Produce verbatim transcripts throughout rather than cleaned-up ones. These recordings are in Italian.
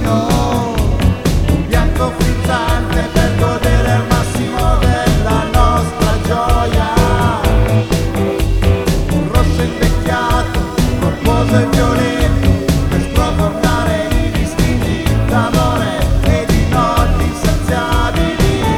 giorno, bianco frizzante per godere al massimo della nostra gioia, un rosso invecchiato, corposo e violento, per sprofondare i distinti d'amore e di noti insaziabili.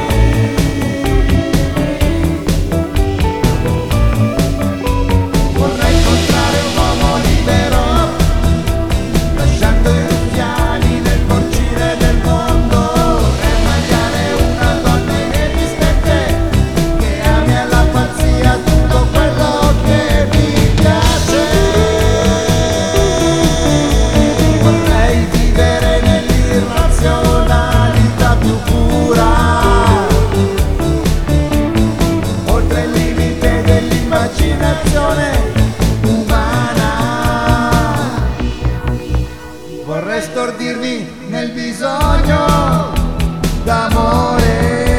Vorrei incontrare un uomo libero, lasciando i ruffiani nel porcile del mondo, e magliare una donna inesistente che ami alla pazzia tutto quello che mi piace. Vorrei vivere nell'irrazionalità più pura, oltre il limite dell'immaginazione umana. Vorrei stordirmi nel bisogno d'amore.